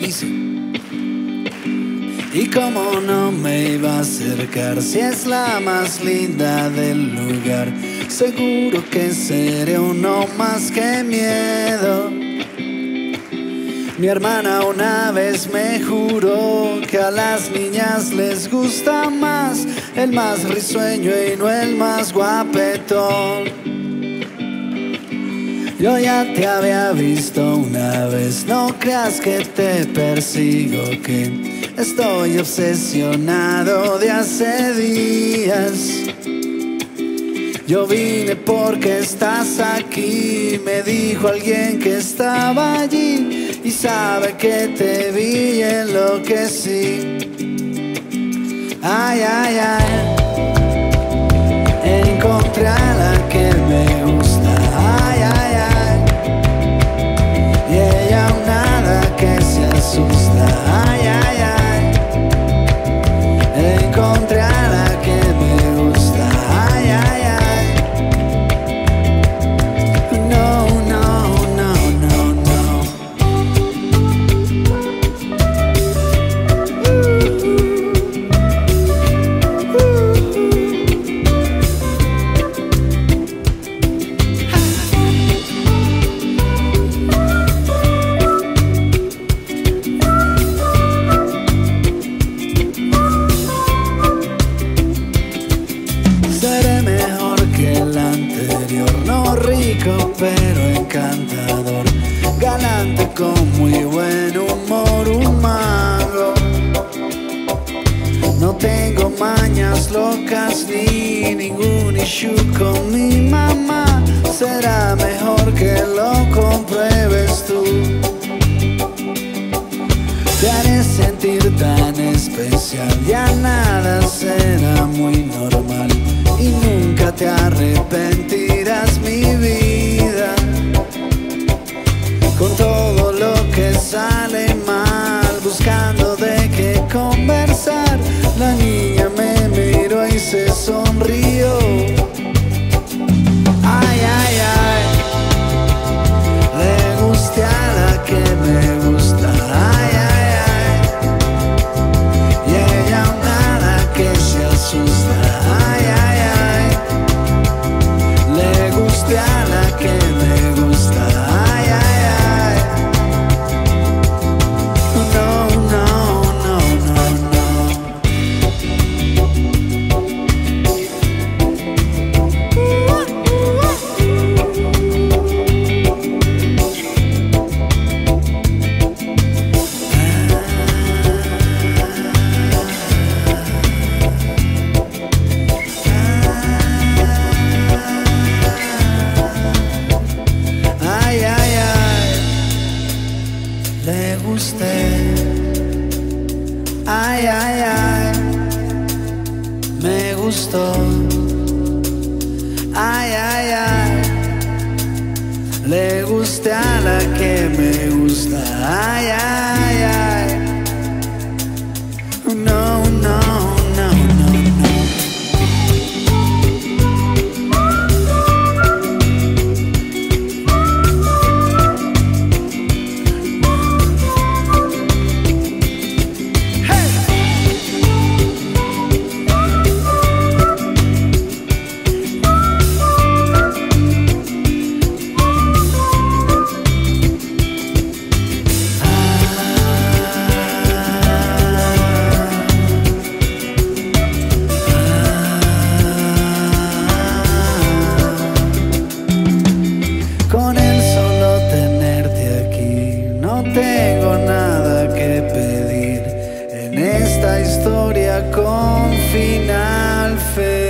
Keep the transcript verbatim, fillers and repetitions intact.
dice: y cómo no me iba a acercar si es la más linda del lugar. Seguro que seré uno más que miedo. Mi hermana una vez me juró que a las niñas les gusta más el más risueño y no el más guapetón. Yo ya te había visto una vez, no creas que te persigo, que estoy obsesionado de hace días. Yo vine porque estás aquí, me dijo alguien que estaba allí y sabe que te vi y enloquecí. Ay, ay, ay, encontré a la que me gusta. Ay, ay, ay, y ella un nada que se asusta. Ay, ay, ay, encontré a la que me gusta. Ay, ay, ay. Pero encantador, galante con muy buen humor, un mago. No tengo mañas locas ni ningún issue con mi mamá. Será mejor que lo compruebes tú. Te haré sentir tan especial, ya nada será muy normal y nunca te arrepentirás, mi vida. Con todo lo que sale mal, buscando de qué conversar, la niña me miró y se sonrió. Ay, ay, ay, le gusté a la que me gusta. Ay, ay, ay, y ella nada que se asusta. Ay, ay, ay, le gusté a la que me gusta. Ay, ay, ay, no, no, no, no, no. Ay, ay, ay, le gusté. Ay, ay, ay, me gustó. Ay, ay, ay, le gusté a la que me gusta. Ay, ay, ay, no, no, no, no, no. Con el solo tenerte aquí, no tengo nada que pedir en esta historia con final feliz.